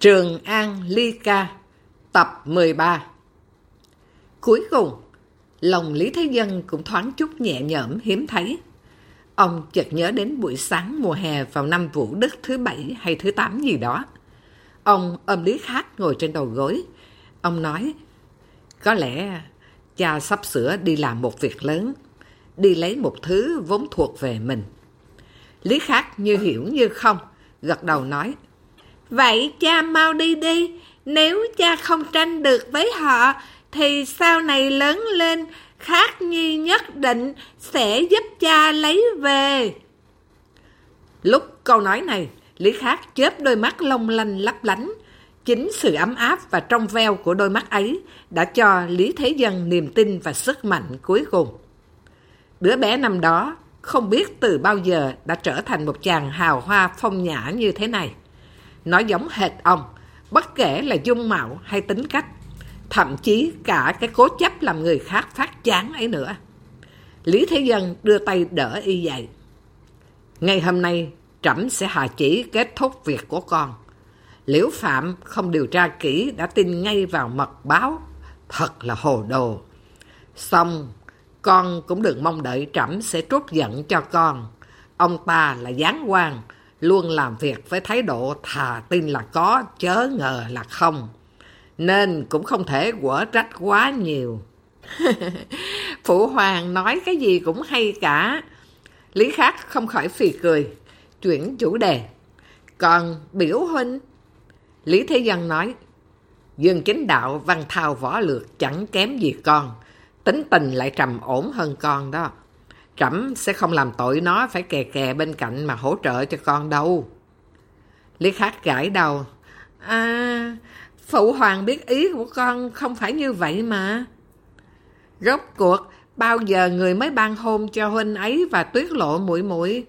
Trường An Ly Ca, tập 13. Cuối cùng, lòng Lý Thế Dân cũng thoáng chút nhẹ nhõm hiếm thấy. Ông chợt nhớ đến buổi sáng mùa hè vào năm Vũ Đức thứ 7 hay thứ 8 gì đó. Ông ôm Lý Khát ngồi trên đầu gối. Ông nói, có lẽ cha sắp sửa đi làm một việc lớn, đi lấy một thứ vốn thuộc về mình. Lý Khát như hiểu như không, gật đầu nói, vậy cha mau đi đi, nếu cha không tranh được với họ, thì sau này lớn lên, Khát Nhi nhất định sẽ giúp cha lấy về. Lúc câu nói này, Lý Khát chớp đôi mắt long lanh lấp lánh. Chính sự ấm áp và trong veo của đôi mắt ấy đã cho Lý Thế Dân niềm tin và sức mạnh cuối cùng. Đứa bé năm đó không biết từ bao giờ đã trở thành một chàng hào hoa phong nhã như thế này. Nó giống hệt ông, bất kể là dung mạo hay tính cách, thậm chí cả cái cố chấp làm người khác phát chán ấy nữa. Lý Thế Dân đưa tay đỡ y dậy. Ngày hôm nay, trẫm sẽ hạ chỉ kết thúc việc của con. Liễu Phạm không điều tra kỹ đã tin ngay vào mật báo, thật là hồ đồ. Xong, con cũng đừng mong đợi trẫm sẽ trút giận cho con. Ông ta là giáng quan, luôn làm việc với thái độ thà tin là có, chớ ngờ là không. Nên cũng không thể quở trách quá nhiều. Phụ hoàng nói cái gì cũng hay cả. Lý Khát không khỏi phì cười, chuyển chủ đề. Còn biểu huynh? Lý Thế Dân nói, Dương Chính Đạo văn thao võ lược chẳng kém gì con, tính tình lại trầm ổn hơn con đó. Trẫm sẽ không làm tội nó phải kè kè bên cạnh mà hỗ trợ cho con đâu. Lý Khát gãi đầu. Phụ hoàng biết ý của con không phải như vậy mà. Rốt cuộc, bao giờ người mới ban hôn cho huynh ấy và Tuyết Lộ muội muội?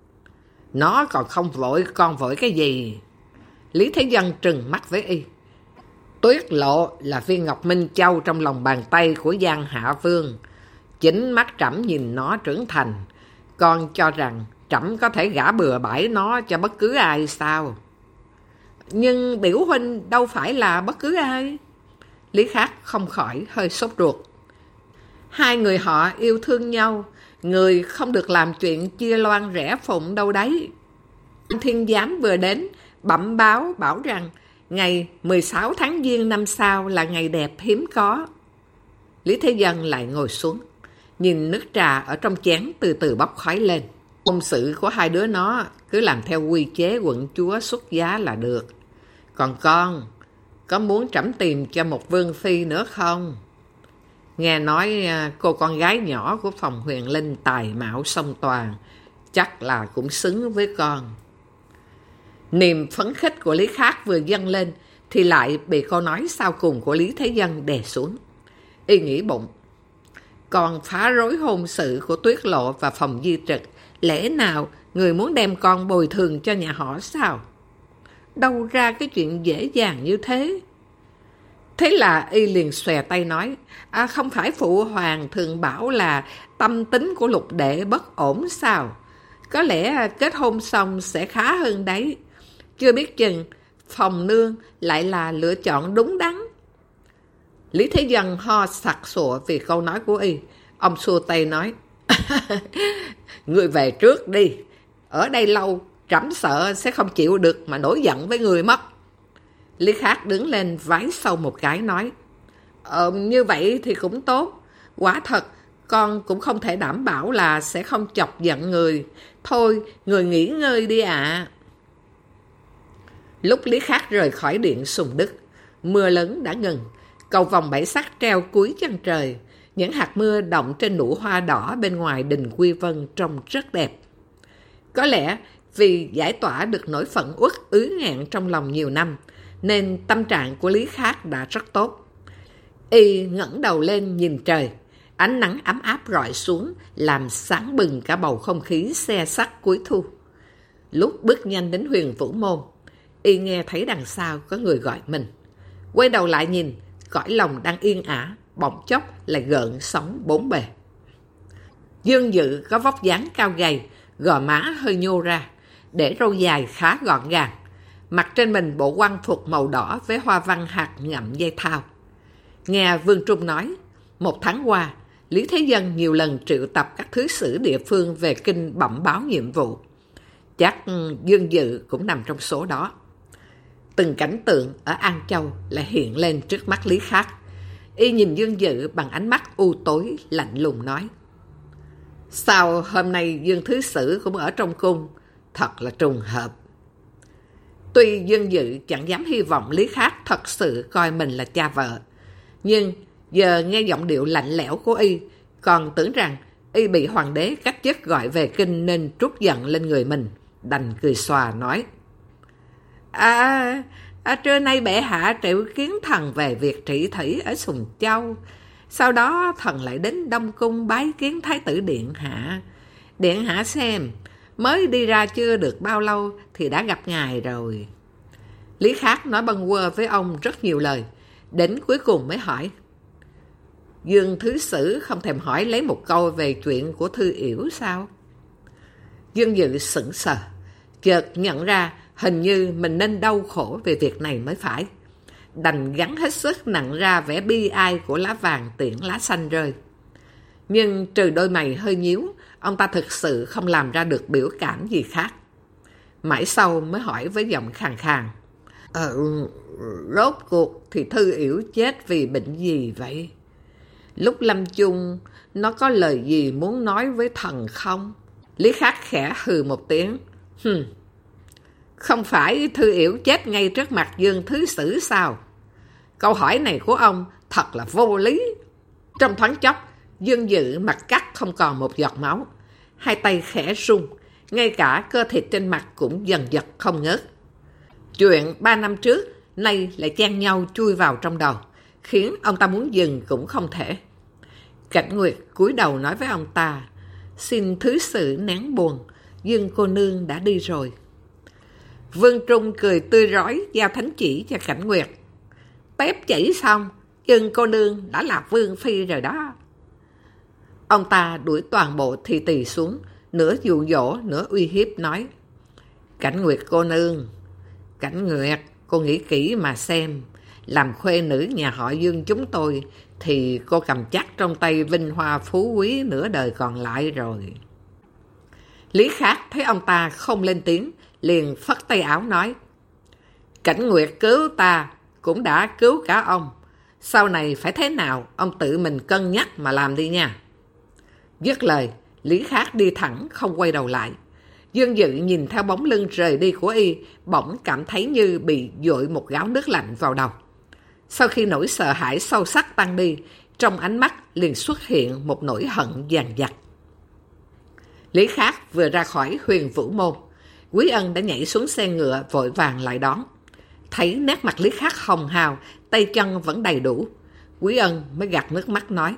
Nó còn không vội, con vội cái gì? Lý Thế Dân trừng mắt với y. Tuyết Lộ là viên ngọc minh châu trong lòng bàn tay của Giang Hạ Vương. Chính mắt trẫm nhìn nó trưởng thành. Con cho rằng trẫm có thể gả bừa bãi nó cho bất cứ ai sao? Nhưng biểu huynh đâu phải là bất cứ ai. Lý Khát không khỏi hơi sốt ruột. Hai người họ yêu thương nhau, người không được làm chuyện chia loan rẽ phụng đâu đấy. Thiên giám vừa đến, bẩm báo bảo rằng ngày 16 tháng Giêng năm sau là ngày đẹp hiếm có. Lý Thế Dân lại ngồi xuống, nhìn nước trà ở trong chén từ từ bốc khói lên. Hôn sự của hai đứa nó cứ làm theo quy chế quận chúa xuất giá là được. Còn con, có muốn trẫm tìm cho một vương phi nữa không? Nghe nói cô con gái nhỏ của phòng Huyền Linh tài mạo song toàn, chắc là cũng xứng với con. Niềm phấn khích của Lý Khát vừa dâng lên thì lại bị câu nói sau cùng của Lý Thế Dân đè xuống. Y nghĩ bụng, con phá rối hôn sự của Tuyết Lộ và phòng Di Trực, lẽ nào người muốn đem con bồi thường cho nhà họ sao? Đâu ra cái chuyện dễ dàng như thế? Thế là y liền xòe tay nói, không phải phụ hoàng thường bảo là tâm tính của Lục đệ bất ổn sao? Có lẽ kết hôn xong sẽ khá hơn đấy. Chưa biết chừng phòng nương lại là lựa chọn đúng đắn. Lý Thế Dân ho sặc sụa vì câu nói của y. Ông xua tay nói, người về trước đi. Ở đây lâu, trẫm sợ sẽ không chịu được mà nổi giận với người mất. Lý Khát đứng lên vái sâu một cái nói, như vậy thì cũng tốt. Quả thật, con cũng không thể đảm bảo là sẽ không chọc giận người. Thôi, người nghỉ ngơi đi ạ. Lúc Lý Khát rời khỏi điện Sùng Đức, mưa lớn đã ngừng. Cầu vòng bảy sắc treo cuối chân trời. Những hạt mưa đọng trên nụ hoa đỏ bên ngoài đình Quy Vân trông rất đẹp. Có lẽ vì giải tỏa được nỗi phận uất ứ nghẹn trong lòng nhiều năm, nên tâm trạng của Lý Khát đã rất tốt. Y ngẩng đầu lên nhìn trời. Ánh nắng ấm áp rọi xuống, làm sáng bừng cả bầu không khí se sắt cuối thu. Lúc bước nhanh đến Huyền Vũ Môn, y nghe thấy đằng sau có người gọi mình. Quay đầu lại nhìn, cõi lòng đang yên ả, bỗng chốc lại gợn sóng bốn bề. Dương Dự có vóc dáng cao gầy, gò má hơi nhô ra, để râu dài khá gọn gàng. mặc trên mình bộ quan phục màu đỏ với hoa văn hạt ngậm dây thao. Nghe Vương Trung nói, 1 tháng qua, Lý Thế Dân nhiều lần triệu tập các thứ sử địa phương về kinh bẩm báo nhiệm vụ. Chắc Dương Dự cũng nằm trong số đó. Từng cảnh tượng ở An Châu lại hiện lên trước mắt Lý Khắc. Y nhìn Dương Dự bằng ánh mắt u tối, lạnh lùng nói: sao hôm nay Dương Thứ Sử cũng ở trong cung, thật là trùng hợp. Tuy Dương Dự chẳng dám hy vọng Lý Khắc thật sự coi mình là cha vợ, nhưng giờ nghe giọng điệu lạnh lẽo của Y, còn tưởng rằng Y bị hoàng đế cách chức gọi về kinh nên trút giận lên người mình, đành cười xòa nói: trưa nay bệ hạ triệu kiến thần về việc trị thủy ở Sùng Châu. Sau đó thần lại đến Đông Cung bái kiến Thái tử Điện Hạ. Điện Hạ xem, mới đi ra chưa được bao lâu thì đã gặp ngài rồi. Lý Khắc nói bâng quơ với ông rất nhiều lời, đến cuối cùng mới hỏi: Dương Thứ Sử không thèm hỏi lấy một câu về chuyện của Thư Yểu sao? Dương Dự sững sờ, chợt nhận ra hình như mình nên đau khổ về việc này mới phải. Đành gắng hết sức nặn ra vẻ bi ai của lá vàng tiễn lá xanh rơi. Nhưng trừ đôi mày hơi nhíu, ông ta thực sự không làm ra được biểu cảm gì khác. Mãi sau mới hỏi với giọng khàn khàn: rốt cuộc thì Thư Yểu chết vì bệnh gì vậy? Lúc lâm chung, nó có lời gì muốn nói với thần không? Lý Khắc khẽ hừ một tiếng: không phải Thư Yểu chết ngay trước mặt Dương Thứ Sử sao? Câu hỏi này của ông thật là vô lý. Trong thoáng chốc, Dương Dự mặt cắt không còn một giọt máu, hai tay khẽ run, ngay cả cơ thịt trên mặt cũng dần dật không ngớt. Chuyện 3 năm trước nay lại chen nhau chui vào trong đầu, khiến ông ta muốn dừng cũng không thể. Cảnh Nguyệt cúi đầu nói với ông ta: xin Thứ Sử nén buồn, Dương cô nương đã đi rồi. Vương Trung cười tươi rói giao thánh chỉ cho Cảnh Nguyệt: tép chỉ xong, Dương cô nương đã là vương phi rồi đó. Ông ta đuổi toàn bộ thi tỳ xuống, nửa dụ dỗ nửa uy hiếp nói: Cảnh Nguyệt cô nương, Cảnh Nguyệt, cô nghĩ kỹ mà xem, làm khuê nữ nhà họ Dương chúng tôi thì cô cầm chắc trong tay vinh hoa phú quý nửa đời còn lại rồi. Lý Khắc thấy ông ta không lên tiếng, liền phất tay áo nói: Cảnh Nguyệt cứu ta cũng đã cứu cả ông, sau này phải thế nào ông tự mình cân nhắc mà làm đi nha. Dứt lời, Lý Khắc đi thẳng không quay đầu lại. Dương Dự nhìn theo bóng lưng rời đi của y, bỗng cảm thấy như bị dội một gáo nước lạnh vào đầu. Sau khi nỗi sợ hãi sâu sắc tăng đi, trong ánh mắt liền xuất hiện một nỗi hận dằn vặt. Lý Khắc vừa ra khỏi Huyền Vũ Môn, Quý Ân đã nhảy xuống xe ngựa vội vàng lại đón. Thấy nét mặt Lý Khắc hồng hào, tay chân vẫn đầy đủ, Quý Ân mới gạt nước mắt nói: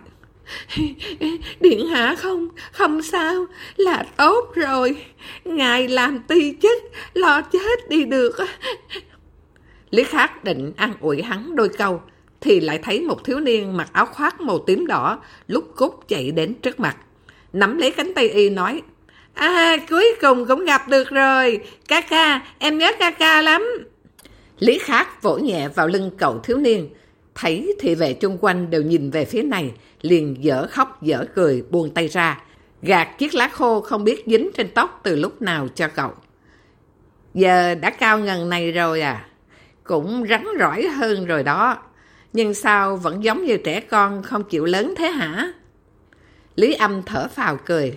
Điện hạ không sao, là tốt rồi. Ngài làm ti chức, lo chết đi được. Lý Khắc định an ủi hắn đôi câu, thì lại thấy một thiếu niên mặc áo khoác màu tím đỏ lúc cút chạy đến trước mặt, nắm lấy cánh tay y nói: cuối cùng cũng gặp được rồi. Ca ca, em nhớ ca ca lắm. Lý Khắc vỗ nhẹ vào lưng cậu thiếu niên, thấy thị vệ chung quanh đều nhìn về phía này, liền dở khóc dở cười buông tay ra, gạt chiếc lá khô không biết dính trên tóc từ lúc nào cho cậu. Giờ đã cao ngần này rồi à? Cũng rắn rỏi hơn rồi đó. Nhưng sao vẫn giống như trẻ con không chịu lớn thế hả? Lý Âm thở phào cười.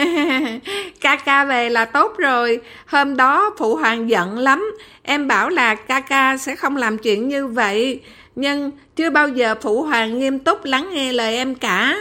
Ca ca về là tốt rồi. Hôm đó phụ hoàng giận lắm. Em bảo là ca ca sẽ không làm chuyện như vậy, nhưng chưa bao giờ phụ hoàng nghiêm túc lắng nghe lời em cả.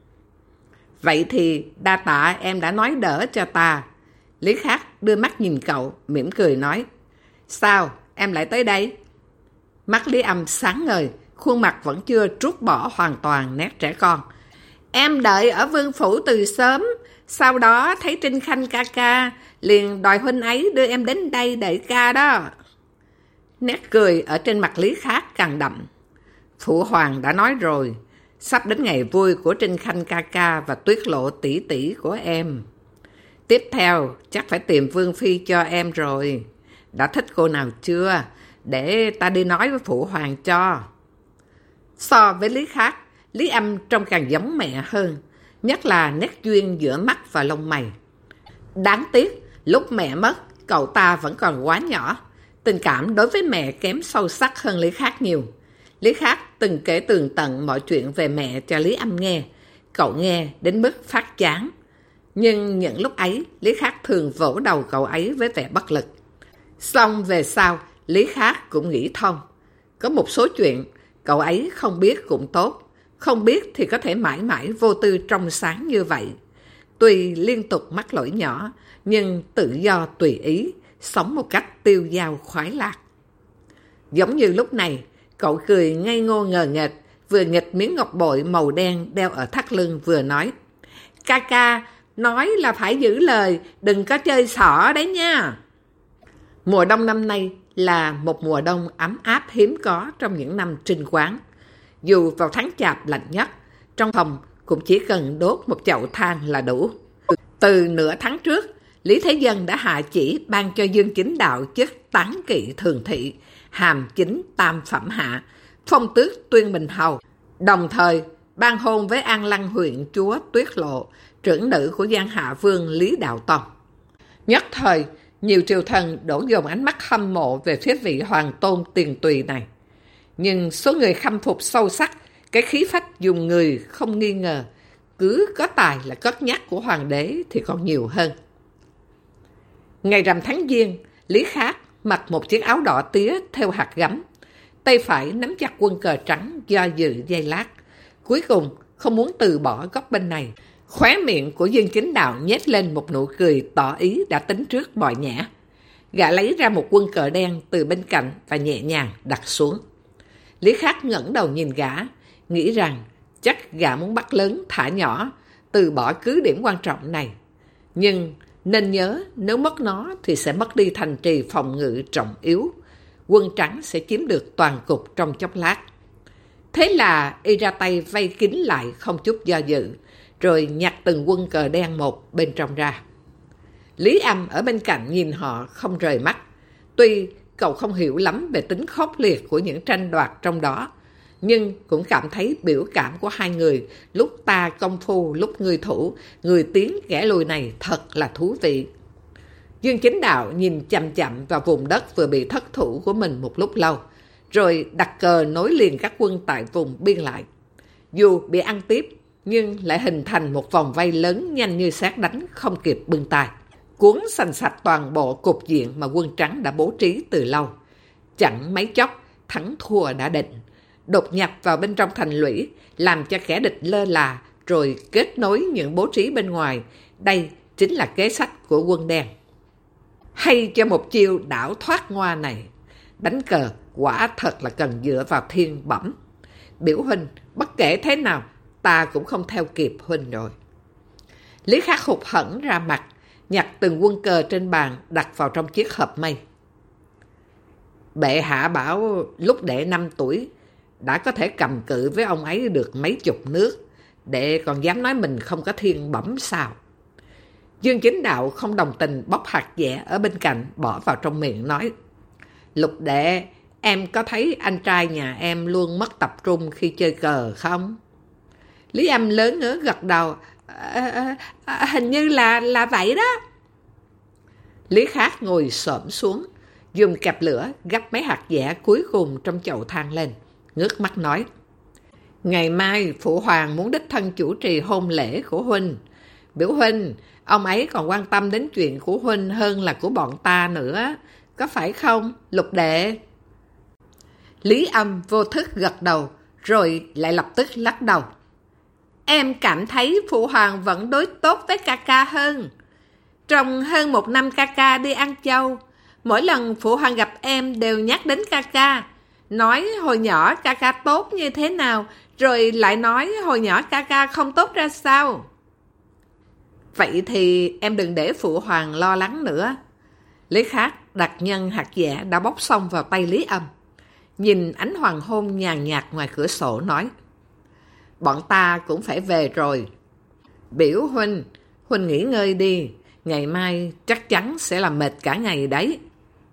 Vậy thì đa tạ em đã nói đỡ cho ta. Lý Khắc đưa mắt nhìn cậu, mỉm cười nói: Sao em lại tới đây? Mắt Lý Âm sáng ngời, khuôn mặt vẫn chưa trút bỏ hoàn toàn nét trẻ con. Em đợi ở vương phủ từ sớm, sau đó thấy Trinh Khanh ca ca, liền đòi huynh ấy đưa em đến đây đợi ca đó. Nét cười ở trên mặt Lý Khắc càng đậm. Phụ hoàng đã nói rồi, sắp đến ngày vui của Trinh Khanh ca ca và Tuyết Lộ tỷ tỷ của em. Tiếp theo chắc phải tìm vương phi cho em rồi. đã thích cô nào chưa? Để ta đi nói với phụ hoàng cho. So với Lý Khác, Lý Âm trông càng giống mẹ hơn, nhất là nét duyên giữa mắt và lông mày. Đáng tiếc, lúc mẹ mất, cậu ta vẫn còn quá nhỏ. Tình cảm đối với mẹ kém sâu sắc hơn Lý Khác nhiều. Lý Khác từng kể tường tận mọi chuyện về mẹ cho Lý Âm nghe. Cậu nghe đến mức phát chán. Nhưng những lúc ấy, Lý Khác thường vỗ đầu cậu ấy với vẻ bất lực. Xong về sau, Lý Khác cũng nghĩ thông. Có một số chuyện, cậu ấy không biết cũng tốt. Không biết thì có thể mãi mãi vô tư trong sáng như vậy. Tuy liên tục mắc lỗi nhỏ, nhưng tự do tùy ý, sống một cách tiêu dao khoái lạc. Giống như lúc này, cậu cười ngây ngô ngờ nghệch, vừa nghịch miếng ngọc bội màu đen đeo ở thắt lưng vừa nói: Ca ca, nói là phải giữ lời, đừng có chơi xỏ đấy nha. Mùa đông năm nay là một mùa đông ấm áp hiếm có trong những năm trinh quán. Dù vào tháng Chạp lạnh nhất, trong phòng cũng chỉ cần đốt một chậu than là đủ. Từ nửa tháng trước, Lý Thế Dân đã hạ chỉ ban cho Dương Chính Đạo chức tán kỵ thường thị, hàm chính tam phẩm hạ, phong tước tuyên bình hầu, đồng thời ban hôn với An Lăng huyện chúa Tuyết Lộ, trưởng nữ của Giang Hạ Vương Lý Đạo Tông. Nhất thời, nhiều triều thần đổ dồn ánh mắt hâm mộ về phía vị hoàng tôn tiền tùy này. Nhưng số người khâm phục sâu sắc, cái khí phách dùng người không nghi ngờ, cứ có tài là cất nhắc của hoàng đế thì còn nhiều hơn. Ngày rằm tháng Giêng, Lý Khác mặc một chiếc áo đỏ tía theo hạt gấm, tay phải nắm chặt quân cờ trắng do dự giây lát. Cuối cùng không muốn từ bỏ góc bên này, khóe miệng của Dương Chính Đạo nhếch lên một nụ cười tỏ ý đã tính trước mọi nhã. Gã lấy ra một quân cờ đen từ bên cạnh và nhẹ nhàng đặt xuống. Lý Khác ngẩng đầu nhìn gã, nghĩ rằng chắc gã muốn bắt lớn thả nhỏ, từ bỏ cứ điểm quan trọng này. Nhưng nên nhớ, nếu mất nó thì sẽ mất đi thành trì phòng ngự trọng yếu. Quân trắng sẽ chiếm được toàn cục trong chốc lát. Thế là y ra tay vây kín lại không chút do dự, rồi nhặt từng quân cờ đen một bên trong ra. Lý Âm ở bên cạnh nhìn họ không rời mắt. Tuy cậu không hiểu lắm về tính khốc liệt của những tranh đoạt trong đó, nhưng cũng cảm thấy biểu cảm của hai người lúc ta công phu lúc người thủ, người tiến kẻ lùi này thật là thú vị. Dương Chính Đạo nhìn chằm chằm vào vùng đất vừa bị thất thủ của mình một lúc lâu, rồi đặt cờ nối liền các quân tại vùng biên lại. Dù bị ăn tiếp, nhưng lại hình thành một vòng vây lớn nhanh như sét đánh không kịp bưng tay, cuốn sành sạch toàn bộ cục diện mà quân trắng đã bố trí từ lâu. Chẳng mấy chốc, thắng thua đã định, đột nhập vào bên trong thành lũy, làm cho kẻ địch lơ là, rồi kết nối những bố trí bên ngoài. Đây chính là kế sách của quân đen. Hay cho một chiêu đảo thoát ngoa này, đánh cờ quả thật là cần dựa vào thiên bẩm. Biểu huynh, bất kể thế nào, ta cũng không theo kịp huynh rồi. Lý Khắc hụt hẫng ra mặt, nhặt từng quân cờ trên bàn đặt vào trong chiếc hộp mây. Bệ hạ bảo lúc đệ 5 tuổi đã có thể cầm cự với ông ấy được mấy chục nước, đệ còn dám nói mình không có thiên bẩm sao? Dương Chính Đạo không đồng tình bóc hạt dẻ ở bên cạnh bỏ vào trong miệng nói: Lục đệ, em có thấy anh trai nhà em luôn mất tập trung khi chơi cờ không? Lý Âm lớn ngớ gật đầu: Hình như là vậy đó. Lý Khác ngồi xổm xuống, dùng cặp lửa gắp mấy hạt dẻ cuối cùng trong chậu than lên, ngước mắt nói: Ngày mai phụ hoàng muốn đích thân chủ trì hôn lễ của huynh. Biểu huynh, ông ấy còn quan tâm đến chuyện của huynh hơn là của bọn ta nữa, có phải không, Lục đệ? Lý Âm vô thức gật đầu, rồi lại lập tức lắc đầu. Em cảm thấy phụ hoàng vẫn đối tốt với ca ca hơn. Trong hơn 1 năm ca ca đi An Châu, mỗi lần phụ hoàng gặp em đều nhắc đến ca ca, nói hồi nhỏ ca ca tốt như thế nào, rồi lại nói hồi nhỏ ca ca không tốt ra sao. Vậy thì em đừng để phụ hoàng lo lắng nữa. Lý Khác đặt nhân hạt dẻ đã bóc xong vào tay Lý Âm, nhìn ánh hoàng hôn nhàn nhạt ngoài cửa sổ nói: Bọn ta cũng phải về rồi. Biểu huynh, huynh nghỉ ngơi đi, ngày mai chắc chắn sẽ làm mệt cả ngày đấy.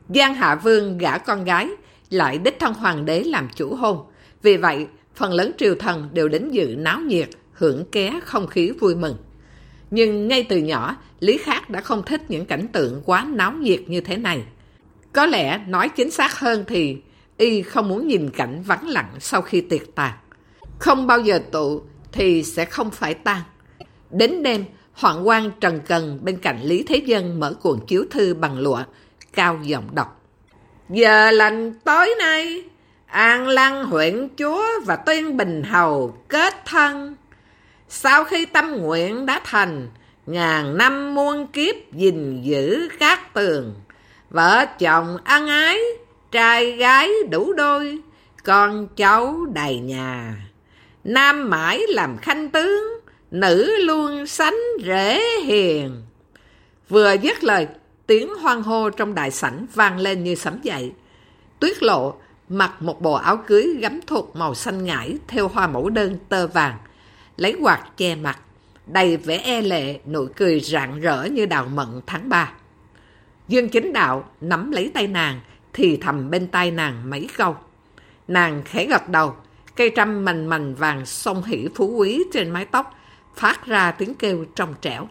Giang Hạ Vương gả con gái, lại đích thân hoàng đế làm chủ hôn. Vì vậy, phần lớn triều thần đều đến dự náo nhiệt, hưởng ké không khí vui mừng. Nhưng ngay từ nhỏ, Lý Khắc đã không thích những cảnh tượng quá náo nhiệt như thế này. Có lẽ nói chính xác hơn thì y không muốn nhìn cảnh vắng lặng sau khi tiệc tàn. Không bao giờ tụ thì sẽ không phải tan. Đến đêm, hoạn quan Trần Cần bên cạnh Lý Thế Dân mở cuộn chiếu thư bằng lụa, cao giọng đọc. Giờ lành tối nay, An Lăng huyện chúa và Tuyên Bình hầu kết thân. Sau khi tâm nguyện đã thành, ngàn năm muôn kiếp gìn giữ các tường. Vợ chồng ân ái, trai gái đủ đôi, con cháu đầy nhà. Nam mãi làm khanh tướng, nữ luôn sánh rễ hiền. Vừa dứt lời, tiếng hoan hô trong đại sảnh vang lên như sấm dậy. Tuyết Lộ mặc một bộ áo cưới gấm thuộc màu xanh ngải theo hoa mẫu đơn tơ vàng, lấy quạt che mặt, đầy vẻ e lệ, nụ cười rạng rỡ như đào mận tháng 3. Dương Chính Đạo nắm lấy tay nàng, thì thầm bên tai nàng mấy câu. Nàng khẽ gật đầu, cây trăm mành mành vàng song hỷ phú quý trên mái tóc phát ra tiếng kêu trong trẻo.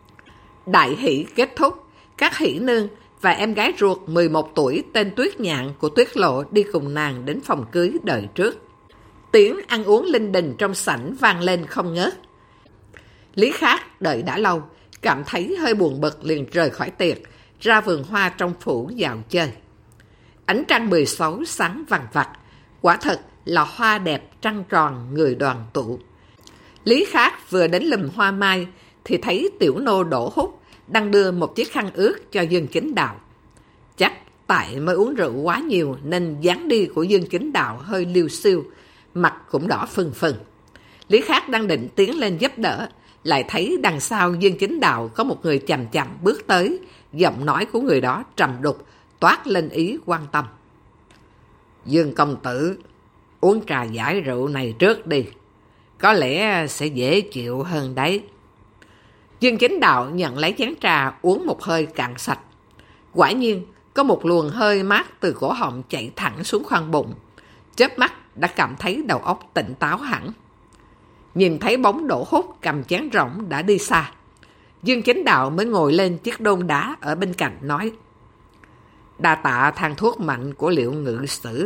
Đại hỷ kết thúc, các hỷ nương và em gái ruột 11 tuổi tên Tuyết Nhạn của Tuyết Lộ đi cùng nàng đến phòng cưới đợi trước. Tiếng ăn uống linh đình trong sảnh vang lên không ngớt. Lý Khắc đợi đã lâu, cảm thấy hơi buồn bực liền rời khỏi tiệc, ra vườn hoa trong phủ dạo chơi. Ánh trăng 16 sáng vằng vặc, quả thật là hoa đẹp trăng tròn người đoàn tụ. Lý Khắc vừa đến lùm hoa mai thì thấy tiểu nô Đỗ Húc đang đưa một chiếc khăn ướt cho Dương Chính Đạo. Chắc tại mới uống rượu quá nhiều nên dáng đi của Dương Chính Đạo hơi liêu xiêu, mặt cũng đỏ phừng phừng. Lý Khắc đang định tiến lên giúp đỡ, lại thấy đằng sau Dương Chính Đạo có một người chậm chậm bước tới, giọng nói của người đó trầm đục, toát lên ý quan tâm. Dương công tử, uống trà giải rượu này trước đi, có lẽ sẽ dễ chịu hơn đấy. Dương Chính Đạo nhận lấy chén trà uống một hơi cạn sạch. Quả nhiên, có một luồng hơi mát từ cổ họng chạy thẳng xuống khoang bụng. Chớp mắt đã cảm thấy đầu óc tỉnh táo hẳn. Nhìn thấy bóng Đỗ Húc cầm chén rỗng đã đi xa, Dương Chính Đạo mới ngồi lên chiếc đôn đá ở bên cạnh nói. Đa tạ thang thuốc mạnh của Liễu Ngự Sử.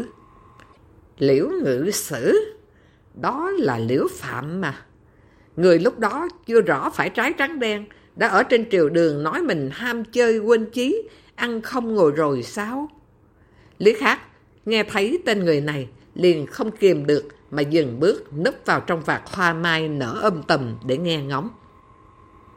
Liễu Ngự Sử? Đó là Liễu Phạm mà. Người lúc đó chưa rõ phải trái trắng đen, đã ở trên triều đường nói mình ham chơi quên chí, ăn không ngồi rồi sao? Lý Khắc nghe thấy tên người này liền không kìm được mà dừng bước núp vào trong vạt hoa mai nở tùm để nghe ngóng.